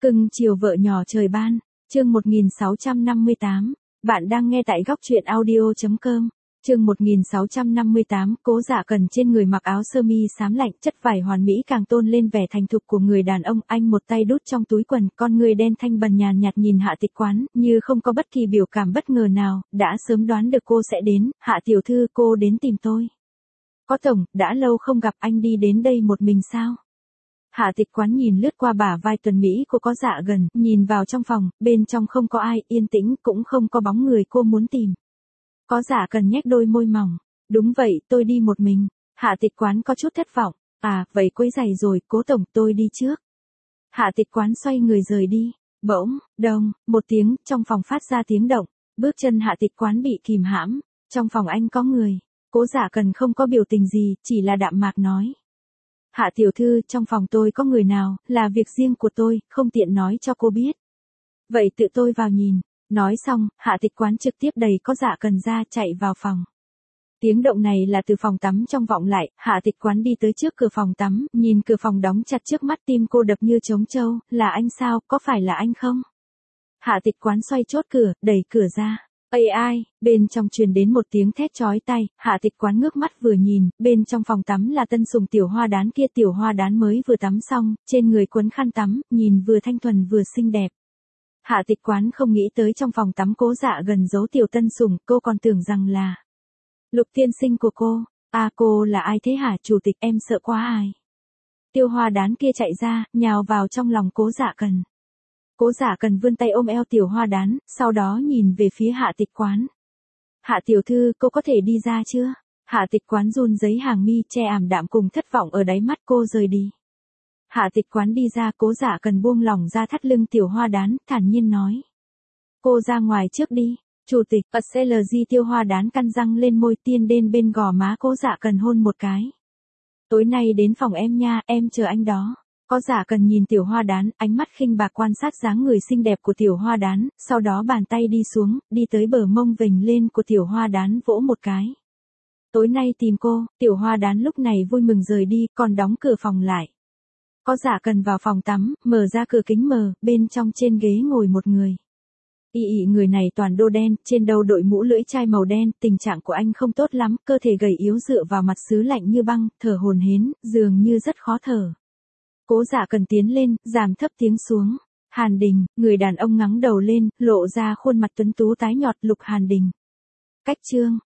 Cưng chiều vợ nhỏ trời ban, chương 1658, bạn đang nghe tại góc truyện audio.com. Chương 1658, Cố Dạ Cần trên người mặc áo sơ mi xám lạnh, chất vải hoàn mỹ càng tôn lên vẻ thành thục của người đàn ông. Anh một tay đút trong túi quần, con người đen thanh bần nhàn nhạt nhìn Hạ Tịch Quán, như không có bất kỳ biểu cảm bất ngờ nào, đã sớm đoán được cô sẽ đến. Hạ tiểu thư, cô đến tìm tôi. Có tổng, đã lâu không gặp, anh đi đến đây một mình sao? Hạ Tịch Quán nhìn lướt qua bả vai tuần Mỹ cô Có Dạ Gần, nhìn vào trong phòng, bên trong không có ai, yên tĩnh, cũng không có bóng người cô muốn tìm. Có Dạ Cần nhếch đôi môi mỏng, đúng vậy, tôi đi một mình. Hạ Tịch Quán có chút thất vọng, à, vậy quấy rầy rồi, Cố tổng, tôi đi trước. Hạ Tịch Quán xoay người rời đi, bỗng, đông, một tiếng, trong phòng phát ra tiếng động, bước chân Hạ Tịch Quán bị kìm hãm, trong phòng anh có người. Cố Dạ Cần không có biểu tình gì, chỉ là đạm mạc nói. Hạ tiểu thư, trong phòng tôi có người nào, là việc riêng của tôi, không tiện nói cho cô biết. Vậy tự tôi vào nhìn. Nói xong, Hạ Tịch Quán trực tiếp đẩy Có Dạ Cần ra, chạy vào phòng. Tiếng động này là từ phòng tắm trong vọng lại. Hạ Tịch Quán đi tới trước cửa phòng tắm, nhìn cửa phòng đóng chặt trước mắt, tim cô đập như trống trâu. Là anh sao, có phải là anh không? Hạ Tịch Quán xoay chốt cửa, đẩy cửa ra. Ây ai, bên trong truyền đến một tiếng thét chói tai. Hạ Tịch Quán ngước mắt vừa nhìn, bên trong phòng tắm là tân sủng Tiểu Hoa Đán kia. Tiểu Hoa Đán mới vừa tắm xong, trên người quấn khăn tắm, nhìn vừa thanh thuần vừa xinh đẹp. Hạ Tịch Quán không nghĩ tới trong phòng tắm Cố Dạ Gần giấu tiểu tân sủng, cô còn tưởng rằng là Lục tiên sinh của cô. À, cô là ai thế hả chủ tịch, em sợ quá ai. Tiểu Hoa Đán kia chạy ra, nhào vào trong lòng Cố Dạ Cần. Cố Dạ Cần vươn tay ôm eo Tiểu Hoa Đán, sau đó nhìn về phía Hạ Tịch Quán. Hạ tiểu thư, cô có thể đi ra chưa? Hạ Tịch Quán run rẩy hàng mi, che ảm đạm cùng thất vọng ở đáy mắt, cô rời đi. Hạ Tịch Quán đi ra, Cố Dạ Cần buông lỏng ra thắt lưng Tiểu Hoa Đán, thản nhiên nói. Cô ra ngoài trước đi. Chủ tịch, SLG Tiểu Hoa Đán căn răng lên môi, tiên đến bên gò má Cố Dạ Cần hôn một cái. Tối nay đến phòng em nha, em chờ anh đó. Có Dạ Cần nhìn Tiểu Hoa Đán, ánh mắt khinh bạc quan sát dáng người xinh đẹp của Tiểu Hoa Đán, sau đó bàn tay đi xuống, đi tới bờ mông vểnh lên của Tiểu Hoa Đán vỗ một cái. Tối nay tìm cô. Tiểu Hoa Đán lúc này vui mừng rời đi, còn đóng cửa phòng lại. Có Dạ Cần vào phòng tắm, mở ra cửa kính mờ, bên trong trên ghế ngồi một người. Người này toàn đồ đen, trên đầu đội mũ lưỡi chai màu đen, tình trạng của anh không tốt lắm, cơ thể gầy yếu dựa vào mặt sứ lạnh như băng, thở hổn hển, dường như rất khó thở. Cố Dạ Cần tiến lên, giảm thấp tiếng xuống. Hàn Đình, người đàn ông ngẩng đầu lên, lộ ra khuôn mặt tuấn tú tái nhợt. Lục Hàn Đình. Cách chương